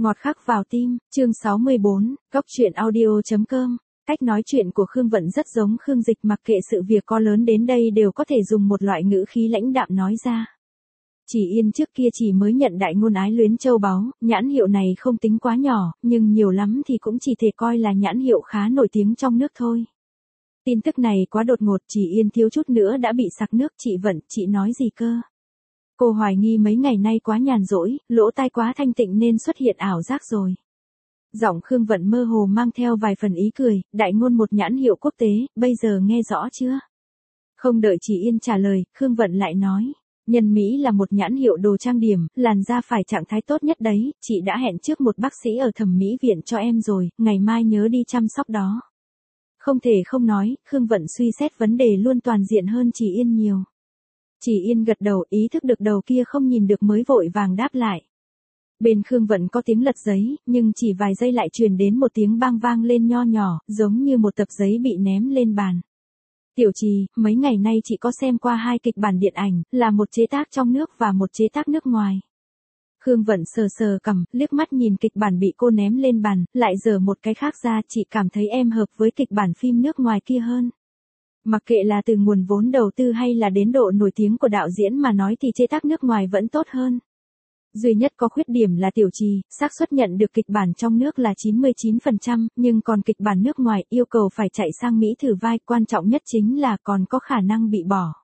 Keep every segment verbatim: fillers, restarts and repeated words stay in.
Ngọt khắc vào tim, chương sáu mươi bốn, góc truyện audio.com. Cách nói chuyện của Khương Vận rất giống Khương Dịch, mặc kệ sự việc có lớn đến đây đều có thể dùng một loại ngữ khí lãnh đạm nói ra. Chỉ Yên trước kia chỉ mới nhận đại ngôn Ái Luyến châu báu, nhãn hiệu này không tính quá nhỏ, nhưng nhiều lắm thì cũng chỉ thể coi là nhãn hiệu khá nổi tiếng trong nước thôi. Tin tức này quá đột ngột, Chỉ Yên thiếu chút nữa đã bị sặc nước. Chị Vận, chị nói gì cơ? Cô hoài nghi mấy ngày nay quá nhàn rỗi, lỗ tai quá thanh tịnh nên xuất hiện ảo giác rồi. Giọng Khương Vận mơ hồ mang theo vài phần ý cười, đại ngôn một nhãn hiệu quốc tế, bây giờ nghe rõ chưa? Không đợi Chỉ Yên trả lời, Khương Vận lại nói, Nhân Mỹ là một nhãn hiệu đồ trang điểm, làn da phải trạng thái tốt nhất đấy, chị đã hẹn trước một bác sĩ ở thẩm mỹ viện cho em rồi, ngày mai nhớ đi chăm sóc đó. Không thể không nói, Khương Vận suy xét vấn đề luôn toàn diện hơn Chỉ Yên nhiều. Chỉ Yên gật đầu, ý thức được đầu kia không nhìn được mới vội vàng đáp lại. Bên Khương Vận có tiếng lật giấy, nhưng chỉ vài giây lại truyền đến một tiếng bang vang lên nho nhỏ, giống như một tập giấy bị ném lên bàn. Tiểu Trì, mấy ngày nay chị có xem qua hai kịch bản điện ảnh, là một chế tác trong nước và một chế tác nước ngoài. Khương Vận sờ sờ cằm, liếc mắt nhìn kịch bản bị cô ném lên bàn, lại giở một cái khác ra, chị cảm thấy em hợp với kịch bản phim nước ngoài kia hơn. Mặc kệ là từ nguồn vốn đầu tư hay là đến độ nổi tiếng của đạo diễn mà nói thì chế tác nước ngoài vẫn tốt hơn. Duy nhất có khuyết điểm là Tiểu Trì, xác suất nhận được kịch bản trong nước là chín mươi chín phần trăm, nhưng còn kịch bản nước ngoài yêu cầu phải chạy sang Mỹ thử vai, quan trọng nhất chính là còn có khả năng bị bỏ.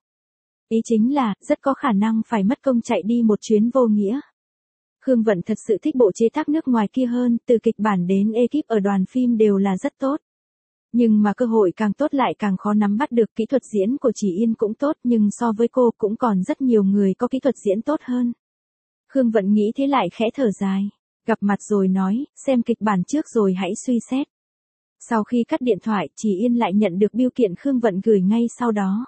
Ý chính là, rất có khả năng phải mất công chạy đi một chuyến vô nghĩa. Khương Vận thật sự thích bộ chế tác nước ngoài kia hơn, từ kịch bản đến ekip ở đoàn phim đều là rất tốt. Nhưng mà cơ hội càng tốt lại càng khó nắm bắt được. Kỹ thuật diễn của Chỉ Yên cũng tốt, nhưng so với cô cũng còn rất nhiều người có kỹ thuật diễn tốt hơn. Khương Vận nghĩ thế lại khẽ thở dài. Gặp mặt rồi nói, xem kịch bản trước rồi hãy suy xét. Sau khi cắt điện thoại, Chỉ Yên lại nhận được bưu kiện Khương Vận gửi ngay sau đó.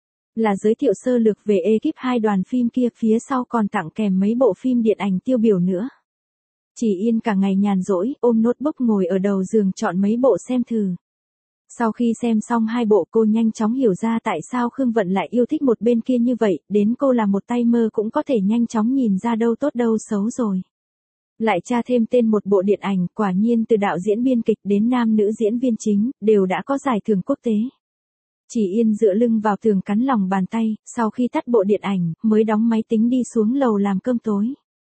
Là giới thiệu sơ lược về ekip hai đoàn phim kia, phía sau còn tặng kèm mấy bộ phim điện ảnh tiêu biểu nữa. Chỉ Yên cả ngày nhàn rỗi, ôm notebook ngồi ở đầu giường chọn mấy bộ xem thử. Sau khi xem xong hai bộ, cô nhanh chóng hiểu ra tại sao Khương Vận lại yêu thích một bên kia như vậy, đến cô là một tay mơ cũng có thể nhanh chóng nhìn ra đâu tốt đâu xấu rồi. Lại tra thêm tên một bộ điện ảnh, quả nhiên từ đạo diễn biên kịch đến nam nữ diễn viên chính, đều đã có giải thưởng quốc tế. Chỉ Yên dựa lưng vào tường cắn lòng bàn tay, sau khi tắt bộ điện ảnh, mới đóng máy tính đi xuống lầu làm cơm tối.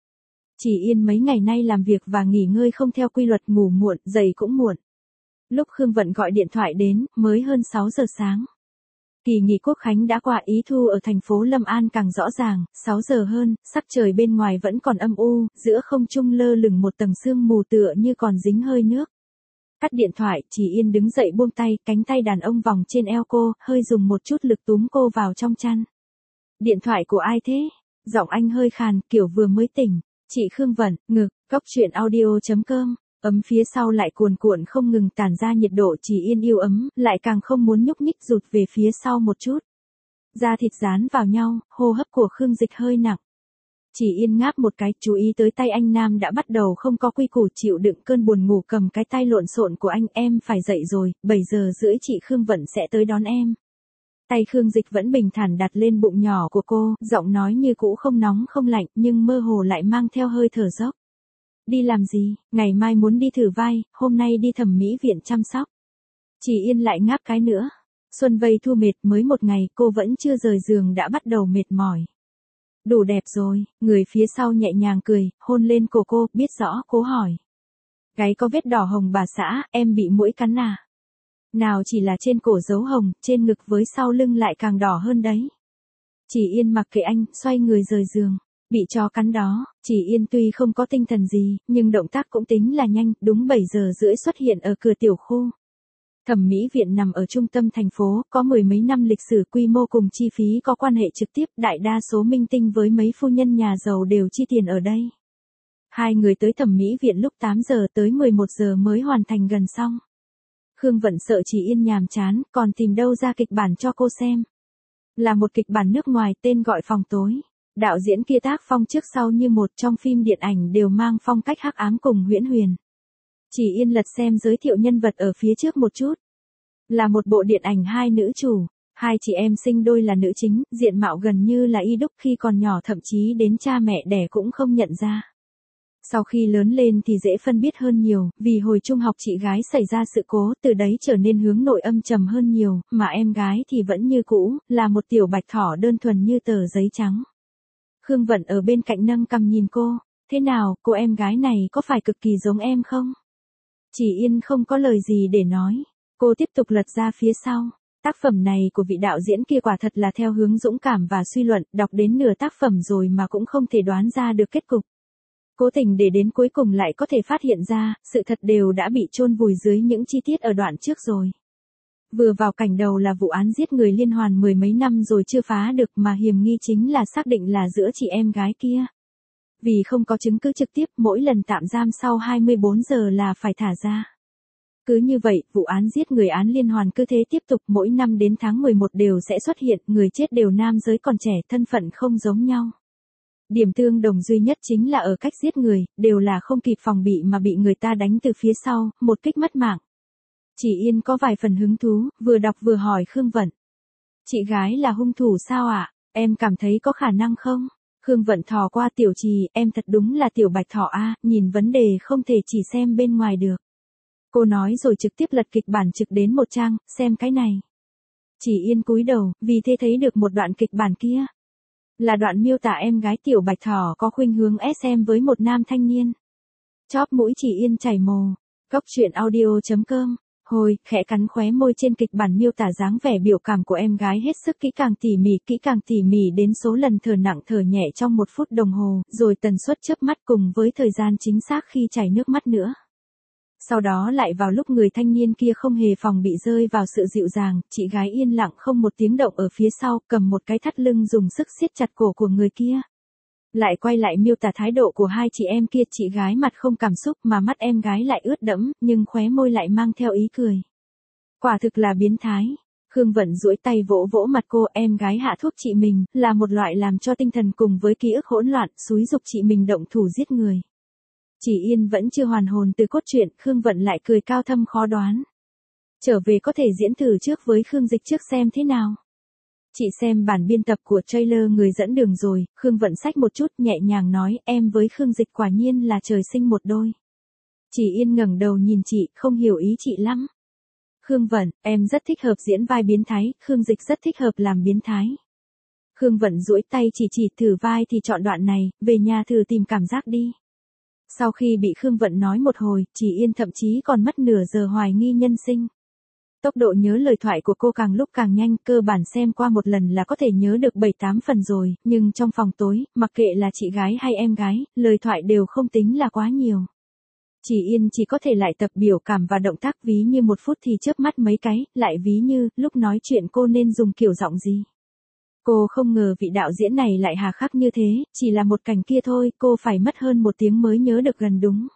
Chỉ Yên mấy ngày nay làm việc và nghỉ ngơi không theo quy luật, ngủ muộn, dậy cũng muộn. Lúc Khương Vận gọi điện thoại đến, mới hơn sáu giờ sáng. Kỳ nghỉ Quốc khánh đã qua, ý thu ở thành phố Lâm An càng rõ ràng, sáu giờ hơn, sắc trời bên ngoài vẫn còn âm u, giữa không trung lơ lửng một tầng sương mù tựa như còn dính hơi nước. Cắt điện thoại, Chỉ Yên đứng dậy buông tay, cánh tay đàn ông vòng trên eo cô, hơi dùng một chút lực túm cô vào trong chăn. Điện thoại của ai thế? Giọng anh hơi khàn, kiểu vừa mới tỉnh. Chị Khương Vận, ngực, góc truyện audio.com. Ấm phía sau lại cuồn cuộn không ngừng tản ra nhiệt độ. Chỉ Yên yêu ấm, lại càng không muốn nhúc nhích, rụt về phía sau một chút. Da thịt dán vào nhau, hô hấp của Khương Dịch hơi nặng. Chỉ Yên ngáp một cái, chú ý tới tay anh nam đã bắt đầu không có quy củ, chịu đựng cơn buồn ngủ cầm cái tay lộn xộn của anh, em phải dậy rồi, bảy giờ rưỡi chị Khương Vận sẽ tới đón em. Tay Khương Dịch vẫn bình thản đặt lên bụng nhỏ của cô, giọng nói như cũ không nóng không lạnh, nhưng mơ hồ lại mang theo hơi thở dốc. Đi làm gì, ngày mai muốn đi thử vai, hôm nay đi thẩm mỹ viện chăm sóc. Chỉ Yên lại ngáp cái nữa. Xuân vây thu mệt, mới một ngày, cô vẫn chưa rời giường đã bắt đầu mệt mỏi. Đủ đẹp rồi, người phía sau nhẹ nhàng cười, hôn lên cổ cô, biết rõ, cố hỏi. Gáy có vết đỏ hồng bà xã, em bị muỗi cắn à? Nào chỉ là trên cổ dấu hồng, trên ngực với sau lưng lại càng đỏ hơn đấy. Chỉ Yên mặc kệ anh, xoay người rời giường. Bị chó cắn đó, Chỉ Yên tuy không có tinh thần gì, nhưng động tác cũng tính là nhanh, đúng bảy giờ rưỡi xuất hiện ở cửa tiểu khu. Thẩm mỹ viện nằm ở trung tâm thành phố, có mười mấy năm lịch sử, quy mô cùng chi phí có quan hệ trực tiếp, đại đa số minh tinh với mấy phu nhân nhà giàu đều chi tiền ở đây. Hai người tới thẩm mỹ viện lúc tám giờ, tới mười một giờ mới hoàn thành gần xong. Khương Vận sợ Chỉ Yên nhàm chán, còn tìm đâu ra kịch bản cho cô xem. Là một kịch bản nước ngoài, tên gọi Phòng Tối. Đạo diễn kia tác phong trước sau như một, trong phim điện ảnh đều mang phong cách hắc ám cùng huyễn huyền. Chỉ Yên lật xem giới thiệu nhân vật ở phía trước một chút. Là một bộ điện ảnh hai nữ chủ, hai chị em sinh đôi là nữ chính, diện mạo gần như là y đúc khi còn nhỏ, thậm chí đến cha mẹ đẻ cũng không nhận ra. Sau khi lớn lên thì dễ phân biết hơn nhiều, vì hồi trung học chị gái xảy ra sự cố, từ đấy trở nên hướng nội âm trầm hơn nhiều, mà em gái thì vẫn như cũ, là một tiểu bạch thỏ đơn thuần như tờ giấy trắng. Khương Vận ở bên cạnh nâng cằm nhìn cô, thế nào, cô em gái này có phải cực kỳ giống em không? Chỉ Yên không có lời gì để nói, cô tiếp tục lật ra phía sau. Tác phẩm này của vị đạo diễn kia quả thật là theo hướng dũng cảm và suy luận, đọc đến nửa tác phẩm rồi mà cũng không thể đoán ra được kết cục. Cố tình để đến cuối cùng lại có thể phát hiện ra, sự thật đều đã bị chôn vùi dưới những chi tiết ở đoạn trước rồi. Vừa vào cảnh đầu là vụ án giết người liên hoàn mười mấy năm rồi chưa phá được, mà hiểm nghi chính là xác định là giữa chị em gái kia. Vì không có chứng cứ trực tiếp, mỗi lần tạm giam sau hai mươi bốn giờ là phải thả ra. Cứ như vậy, vụ án giết người án liên hoàn cứ thế tiếp tục, mỗi năm đến tháng mười một đều sẽ xuất hiện, người chết đều nam giới còn trẻ, thân phận không giống nhau. Điểm tương đồng duy nhất chính là ở cách giết người, đều là không kịp phòng bị mà bị người ta đánh từ phía sau, một kích mất mạng. Chỉ Yên có vài phần hứng thú, vừa đọc vừa hỏi Khương Vận. Chị gái là hung thủ sao ạ? À? Em cảm thấy có khả năng không? Khương Vận thò qua Tiểu Trì, em thật đúng là tiểu bạch thỏ a, nhìn vấn đề không thể chỉ xem bên ngoài được. Cô nói rồi trực tiếp lật kịch bản trực đến một trang, xem cái này. Chỉ Yên cúi đầu, vì thế thấy được một đoạn kịch bản kia. Là đoạn miêu tả em gái tiểu bạch thỏ có khuynh hướng ét em với một nam thanh niên. Chóp mũi Chỉ Yên chảy mồ. Góc truyện audio chấm com. Hồi, khẽ cắn khóe môi trên kịch bản miêu tả dáng vẻ biểu cảm của em gái hết sức kỹ càng tỉ mỉ, kỹ càng tỉ mỉ đến số lần thở nặng thở nhẹ trong một phút đồng hồ, rồi tần suất chớp mắt cùng với thời gian chính xác khi chảy nước mắt nữa. Sau đó lại vào lúc người thanh niên kia không hề phòng bị rơi vào sự dịu dàng, chị gái yên lặng không một tiếng động ở phía sau, cầm một cái thắt lưng dùng sức siết chặt cổ của người kia. Lại quay lại miêu tả thái độ của hai chị em kia, chị gái mặt không cảm xúc mà mắt em gái lại ướt đẫm, nhưng khóe môi lại mang theo ý cười. Quả thực là biến thái. Khương Vận duỗi tay vỗ vỗ mặt cô, em gái hạ thuốc chị mình, là một loại làm cho tinh thần cùng với ký ức hỗn loạn, xúi giục chị mình động thủ giết người. Chỉ Yên vẫn chưa hoàn hồn từ cốt truyện, Khương Vận lại cười cao thâm khó đoán. Trở về có thể diễn thử trước với Khương Dịch trước xem thế nào. Chị xem bản biên tập của trailer người dẫn đường rồi, Khương Vận xách một chút nhẹ nhàng nói, em với Khương Dịch quả nhiên là trời sinh một đôi. Chỉ Yên ngẩng đầu nhìn chị, không hiểu ý chị lắm. Khương Vận, em rất thích hợp diễn vai biến thái, Khương Dịch rất thích hợp làm biến thái. Khương Vận duỗi tay chỉ chỉ thử vai thì chọn đoạn này, về nhà thử tìm cảm giác đi. Sau khi bị Khương Vận nói một hồi, Chỉ Yên thậm chí còn mất nửa giờ hoài nghi nhân sinh. Tốc độ nhớ lời thoại của cô càng lúc càng nhanh, cơ bản xem qua một lần là có thể nhớ được bảy tám phần rồi, nhưng trong phòng tối, mặc kệ là chị gái hay em gái, lời thoại đều không tính là quá nhiều. Chỉ Yên chỉ có thể lại tập biểu cảm và động tác, ví như một phút thì chớp mắt mấy cái, lại ví như, lúc nói chuyện cô nên dùng kiểu giọng gì. Cô không ngờ vị đạo diễn này lại hà khắc như thế, chỉ là một cảnh kia thôi, cô phải mất hơn một tiếng mới nhớ được gần đúng.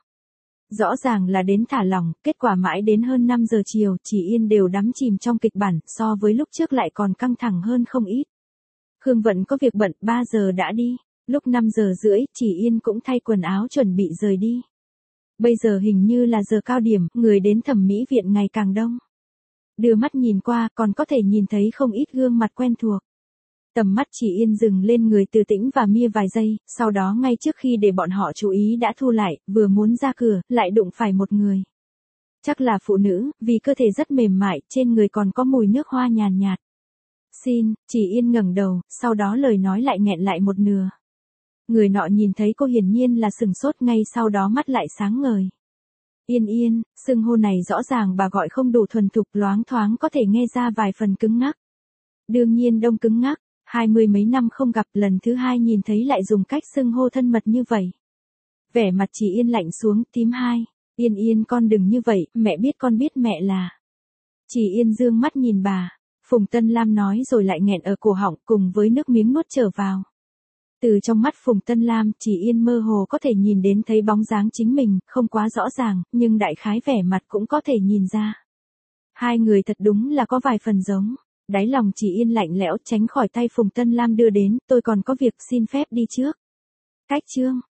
Rõ ràng là đến thả lỏng, kết quả mãi đến hơn năm giờ chiều, Chỉ Yên đều đắm chìm trong kịch bản, so với lúc trước lại còn căng thẳng hơn không ít. Khương Vận có việc bận, ba giờ đã đi, lúc năm giờ rưỡi, Chỉ Yên cũng thay quần áo chuẩn bị rời đi. Bây giờ hình như là giờ cao điểm, người đến thẩm mỹ viện ngày càng đông. Đưa mắt nhìn qua, còn có thể nhìn thấy không ít gương mặt quen thuộc. Tầm mắt Chỉ Yên dừng lên người Từ Tĩnh và Mia vài giây, sau đó ngay trước khi để bọn họ chú ý đã thu lại, vừa muốn ra cửa, lại đụng phải một người. Chắc là phụ nữ, vì cơ thể rất mềm mại, trên người còn có mùi nước hoa nhàn nhạt. Xin, Chỉ Yên ngẩng đầu, sau đó lời nói lại nghẹn lại một nửa. Người nọ nhìn thấy cô hiển nhiên là sừng sốt, ngay sau đó mắt lại sáng ngời. Yên Yên, xưng hô này rõ ràng bà gọi không đủ thuần thục, loáng thoáng có thể nghe ra vài phần cứng ngắc. Đương nhiên đông cứng ngắc. Hai mươi mấy năm không gặp, lần thứ hai nhìn thấy lại dùng cách xưng hô thân mật như vậy. Vẻ mặt Chỉ Yên lạnh xuống, tím hai. Yên Yên con đừng như vậy, mẹ biết con biết mẹ là. Chỉ Yên dương mắt nhìn bà. Phùng Tân Lam nói rồi lại nghẹn ở cổ họng cùng với nước miếng nuốt trở vào. Từ trong mắt Phùng Tân Lam, Chỉ Yên mơ hồ có thể nhìn đến thấy bóng dáng chính mình, không quá rõ ràng, nhưng đại khái vẻ mặt cũng có thể nhìn ra. Hai người thật đúng là có vài phần giống. Đáy lòng Chỉ Yên lạnh lẽo tránh khỏi tay Phùng Tân Lam đưa đến, tôi còn có việc xin phép đi trước. Cách chương.